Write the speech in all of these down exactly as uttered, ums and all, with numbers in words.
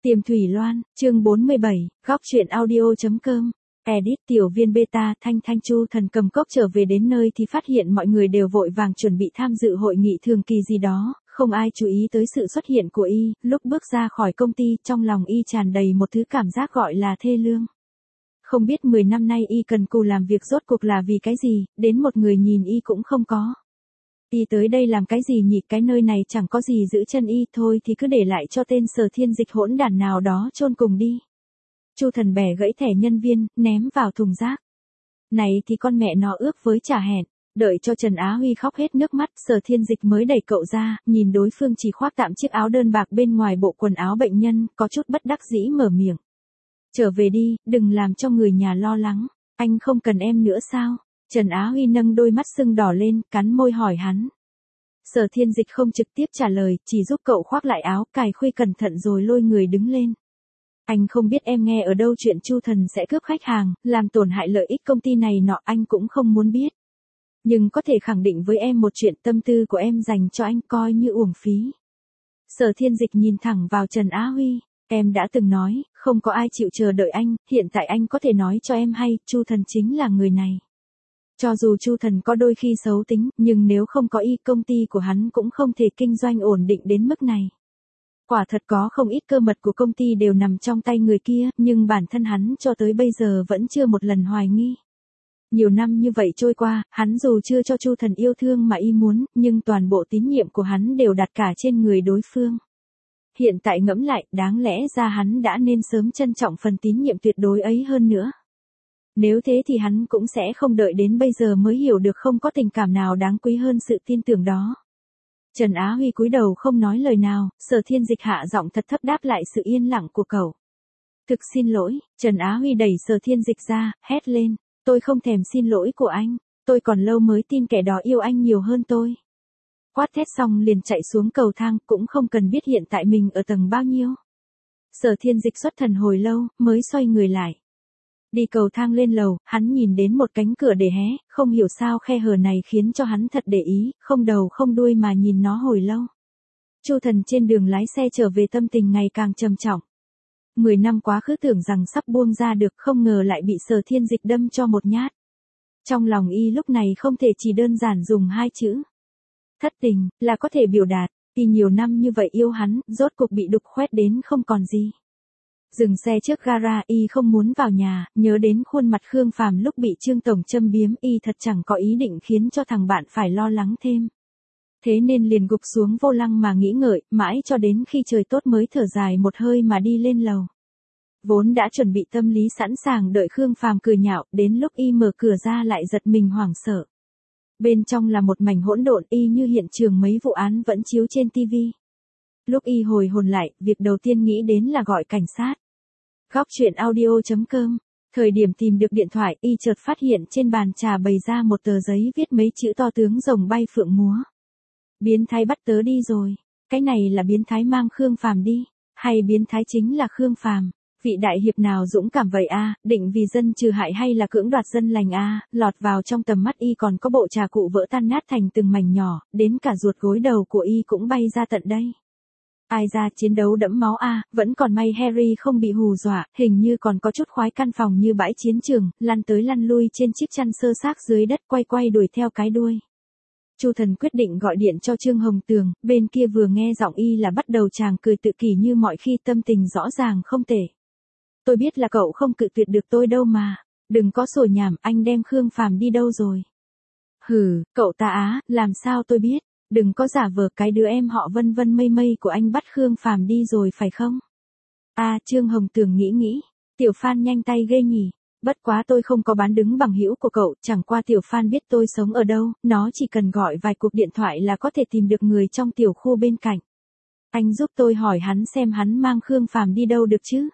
Tiềm Thủy Loan, chương bốn mươi bảy, góc truyện audio.com. Edit tiểu viên beta Thanh Thanh Chu Thần cầm cốc trở về đến nơi thì phát hiện mọi người đều vội vàng chuẩn bị tham dự hội nghị thường kỳ gì đó, không ai chú ý tới sự xuất hiện của y, lúc bước ra khỏi công ty trong lòng y tràn đầy một thứ cảm giác gọi là thê lương. Không biết mười năm nay y cần cù làm việc rốt cuộc là vì cái gì, đến một người nhìn y cũng không có. Y tới đây làm cái gì nhỉ, cái nơi này chẳng có gì giữ chân y, thôi thì cứ để lại cho tên Sở Thiên Dịch hỗn đản nào đó chôn cùng đi. Chu Thần bẻ gãy thẻ nhân viên, ném vào thùng rác. Này thì con mẹ nó ước với trả hẹn, đợi cho Trần Á Huy khóc hết nước mắt, Sở Thiên Dịch mới đẩy cậu ra, nhìn đối phương chỉ khoác tạm chiếc áo đơn bạc bên ngoài bộ quần áo bệnh nhân, có chút bất đắc dĩ mở miệng. Trở về đi, đừng làm cho người nhà lo lắng, anh không cần em nữa sao? Trần Á Huy nâng đôi mắt sưng đỏ lên, cắn môi hỏi hắn. Sở Thiên Dịch không trực tiếp trả lời, chỉ giúp cậu khoác lại áo, cài khuy cẩn thận rồi lôi người đứng lên. Anh không biết em nghe ở đâu chuyện Chu Thần sẽ cướp khách hàng, làm tổn hại lợi ích công ty này nọ, anh cũng không muốn biết. Nhưng có thể khẳng định với em một chuyện, tâm tư của em dành cho anh coi như uổng phí. Sở Thiên Dịch nhìn thẳng vào Trần Á Huy, em đã từng nói, không có ai chịu chờ đợi anh, hiện tại anh có thể nói cho em hay, Chu Thần chính là người này. Cho dù Chu Thần có đôi khi xấu tính, nhưng nếu không có y, công ty của hắn cũng không thể kinh doanh ổn định đến mức này. Quả thật có không ít cơ mật của công ty đều nằm trong tay người kia, nhưng bản thân hắn cho tới bây giờ vẫn chưa một lần hoài nghi. Nhiều năm như vậy trôi qua, hắn dù chưa cho Chu Thần yêu thương mà y muốn, nhưng toàn bộ tín nhiệm của hắn đều đặt cả trên người đối phương. Hiện tại ngẫm lại, đáng lẽ ra hắn đã nên sớm trân trọng phần tín nhiệm tuyệt đối ấy hơn nữa. Nếu thế thì hắn cũng sẽ không đợi đến bây giờ mới hiểu được không có tình cảm nào đáng quý hơn sự tin tưởng đó. Trần Á Huy cúi đầu không nói lời nào, Sở Thiên Dịch hạ giọng thật thấp đáp lại sự yên lặng của cậu. Thực xin lỗi, Trần Á Huy đẩy Sở Thiên Dịch ra, hét lên, tôi không thèm xin lỗi của anh, tôi còn lâu mới tin kẻ đó yêu anh nhiều hơn tôi. Quát thét xong liền chạy xuống cầu thang, cũng không cần biết hiện tại mình ở tầng bao nhiêu. Sở Thiên Dịch xuất thần hồi lâu, mới xoay người lại. Đi cầu thang lên lầu, hắn nhìn đến một cánh cửa để hé, không hiểu sao khe hở này khiến cho hắn thật để ý, không đầu không đuôi mà nhìn nó hồi lâu. Chu Thần trên đường lái xe trở về tâm tình ngày càng trầm trọng. Mười năm quá khứ tưởng rằng sắp buông ra được, không ngờ lại bị Sở Thiên Dịch đâm cho một nhát. Trong lòng y lúc này không thể chỉ đơn giản dùng hai chữ thất tình là có thể biểu đạt, vì nhiều năm như vậy yêu hắn, rốt cuộc bị đục khoét đến không còn gì. Dừng xe trước gara, y không muốn vào nhà, nhớ đến khuôn mặt Khương Phàm lúc bị Trương Tổng châm biếm, y thật chẳng có ý định khiến cho thằng bạn phải lo lắng thêm. Thế nên liền gục xuống vô lăng mà nghĩ ngợi, mãi cho đến khi trời tốt mới thở dài một hơi mà đi lên lầu. Vốn đã chuẩn bị tâm lý sẵn sàng đợi Khương Phàm cười nhạo, đến lúc y mở cửa ra lại giật mình hoảng sợ. Bên trong là một mảnh hỗn độn, y như hiện trường mấy vụ án vẫn chiếu trên tivi. Lúc y hồi hồn lại, việc đầu tiên nghĩ đến là gọi cảnh sát. Góc truyện audio.com. Thời điểm tìm được điện thoại, y chợt phát hiện trên bàn trà bày ra một tờ giấy viết mấy chữ to tướng rồng bay phượng múa. Biến thái bắt tớ đi rồi. Cái này là biến thái mang Khương Phàm đi, hay biến thái chính là Khương Phàm? Vị đại hiệp nào dũng cảm vậy a, à, định vì dân trừ hại hay là cưỡng đoạt dân lành a, à, lọt vào trong tầm mắt y còn có bộ trà cụ vỡ tan nát thành từng mảnh nhỏ, đến cả ruột gối đầu của y cũng bay ra tận đây. Ai ra chiến đấu đẫm máu a, à, vẫn còn may Harry không bị hù dọa, hình như còn có chút khoái căn phòng như bãi chiến trường, lăn tới lăn lui trên chiếc chăn sơ xác dưới đất, quay quay đuổi theo cái đuôi. Chu Thần quyết định gọi điện cho Trương Hồng Tường, bên kia vừa nghe giọng y là bắt đầu chàng cười tự kỷ như mọi khi, tâm tình rõ ràng không tệ. Tôi biết là cậu không cự tuyệt được tôi đâu mà, đừng có sổ nhảm, anh đem Khương Phàm đi đâu rồi? Hừ, cậu ta á, làm sao tôi biết, đừng có giả vờ, cái đứa em họ Vân Vân Mây Mây của anh bắt Khương Phàm đi rồi phải không? À, Trương Hồng Tường nghĩ nghĩ, Tiểu Phan nhanh tay ghê nhỉ, bất quá tôi không có bán đứng bằng hữu của cậu, chẳng qua Tiểu Phan biết tôi sống ở đâu, nó chỉ cần gọi vài cuộc điện thoại là có thể tìm được người trong tiểu khu bên cạnh. Anh giúp tôi hỏi hắn xem hắn mang Khương Phàm đi đâu được chứ?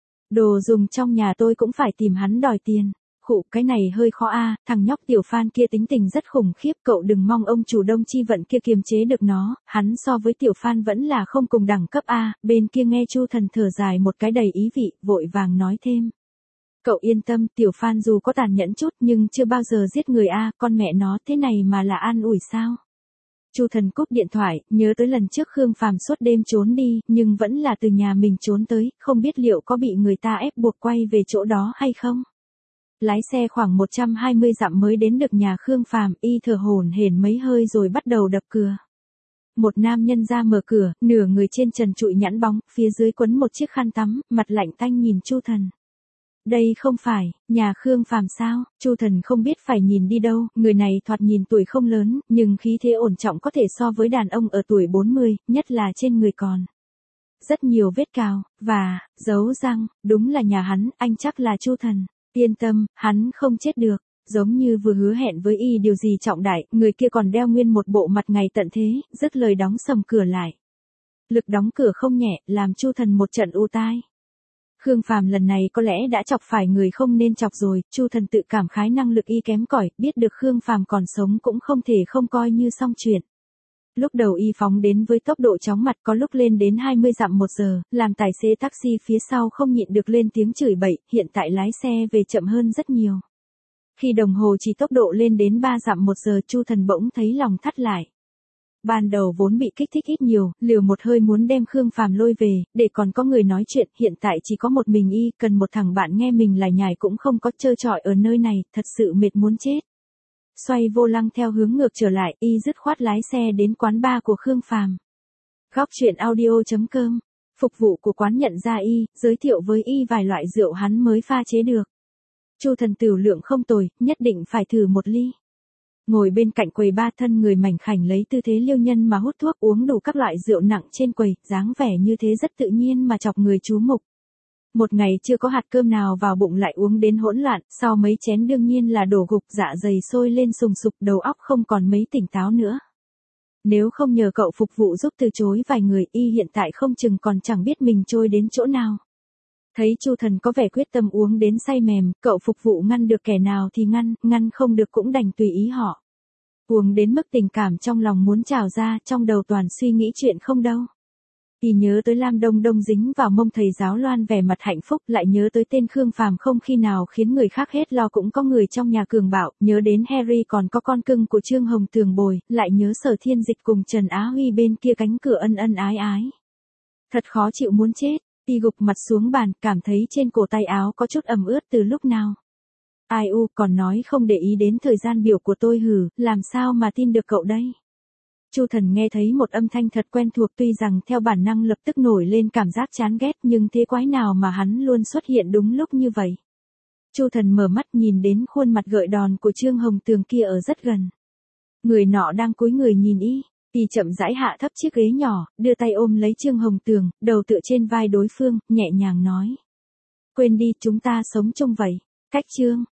Đồ dùng trong nhà tôi cũng phải tìm hắn đòi tiền. Khụ, cái này hơi khó a, à, thằng nhóc Tiểu Phan kia tính tình rất khủng khiếp, cậu đừng mong ông chủ Đông Chi Vận kia kiềm chế được nó, hắn so với Tiểu Phan vẫn là không cùng đẳng cấp a. À. Bên kia nghe Chu Thần thở dài một cái đầy ý vị, vội vàng nói thêm. Cậu yên tâm, Tiểu Phan dù có tàn nhẫn chút nhưng chưa bao giờ giết người a, à, con mẹ nó thế này mà là an ủi sao? Chu Thần cúp điện thoại, nhớ tới lần trước Khương Phàm suốt đêm trốn đi, nhưng vẫn là từ nhà mình trốn tới, không biết liệu có bị người ta ép buộc quay về chỗ đó hay không. Lái xe khoảng một trăm hai mươi dặm mới đến được nhà Khương Phàm, y thở hổn hển mấy hơi rồi bắt đầu đập cửa. Một nam nhân ra mở cửa, nửa người trên trần trụi nhẵn bóng, phía dưới quấn một chiếc khăn tắm, mặt lạnh tanh nhìn Chu Thần. Đây không phải, nhà Khương Phàm sao? Chu Thần không biết phải nhìn đi đâu, người này thoạt nhìn tuổi không lớn, nhưng khí thế ổn trọng có thể so với đàn ông ở tuổi bốn mươi, nhất là trên người còn. Rất nhiều vết cào, và, dấu răng, đúng là nhà hắn, anh chắc là Chu Thần. Yên tâm, hắn không chết được. Giống như vừa hứa hẹn với y điều gì trọng đại, người kia còn đeo nguyên một bộ mặt ngày tận thế, dứt lời đóng sầm cửa lại. Lực đóng cửa không nhẹ, làm Chu Thần một trận u tai. Khương Phàm lần này có lẽ đã chọc phải người không nên chọc rồi, Chu Thần tự cảm khái năng lực y kém cỏi, biết được Khương Phàm còn sống cũng không thể không coi như xong chuyện. Lúc đầu y phóng đến với tốc độ chóng mặt, có lúc lên đến hai mươi dặm một giờ, làm tài xế taxi phía sau không nhịn được lên tiếng chửi bậy, hiện tại lái xe về chậm hơn rất nhiều. Khi đồng hồ chỉ tốc độ lên đến ba dặm một giờ, Chu Thần bỗng thấy lòng thắt lại. Ban đầu vốn bị kích thích ít nhiều, liều một hơi muốn đem Khương Phàm lôi về, để còn có người nói chuyện, hiện tại chỉ có một mình y, cần một thằng bạn nghe mình lải nhải cũng không có, trơ trọi ở nơi này, thật sự mệt muốn chết. Xoay vô lăng theo hướng ngược trở lại, y dứt khoát lái xe đến quán bar của Khương Phàm. Góc truyện audio chấm com. Phục vụ của quán nhận ra y, giới thiệu với y vài loại rượu hắn mới pha chế được. Chu Thần tửu lượng không tồi, nhất định phải thử một ly. Ngồi bên cạnh quầy ba, thân người mảnh khảnh lấy tư thế liêu nhân mà hút thuốc, uống đủ các loại rượu nặng trên quầy, dáng vẻ như thế rất tự nhiên mà chọc người chú mục. Một ngày chưa có hạt cơm nào vào bụng lại uống đến hỗn loạn, sau mấy chén đương nhiên là đổ gục, dạ dày sôi lên sùng sục, đầu óc không còn mấy tỉnh táo nữa. Nếu không nhờ cậu phục vụ giúp từ chối vài người, y hiện tại không chừng còn chẳng biết mình trôi đến chỗ nào. Thấy Chu Thần có vẻ quyết tâm uống đến say mềm, cậu phục vụ ngăn được kẻ nào thì ngăn, ngăn không được cũng đành tùy ý họ. Uống đến mức tình cảm trong lòng muốn trào ra, trong đầu toàn suy nghĩ chuyện không đâu. Y nhớ tới Lam Đông Đông dính vào mông thầy giáo Loan vẻ mặt hạnh phúc, lại nhớ tới tên Khương Phàm không khi nào khiến người khác hết lo, cũng có người trong nhà cường bạo, nhớ đến Harry còn có con cưng của Trương Hồng Tường bồi, lại nhớ Sở Thiên Dịch cùng Trần Á Huy bên kia cánh cửa ân ân ái ái. Thật khó chịu muốn chết. Y gục mặt xuống bàn, cảm thấy trên cổ tay áo có chút ẩm ướt từ lúc nào. Ai u, còn nói không để ý đến thời gian biểu của tôi hử, làm sao mà tin được cậu đây. Chu Thần nghe thấy một âm thanh thật quen thuộc, tuy rằng theo bản năng lập tức nổi lên cảm giác chán ghét, nhưng thế quái nào mà hắn luôn xuất hiện đúng lúc như vậy. Chu Thần mở mắt nhìn đến khuôn mặt gợi đòn của Trương Hồng Tường kia ở rất gần. Người nọ đang cúi người nhìn y. Y chậm rãi hạ thấp chiếc ghế nhỏ, đưa tay ôm lấy Trương Hồng Tường, đầu tựa trên vai đối phương, nhẹ nhàng nói. Quên đi, chúng ta sống chung vậy. Cách Trương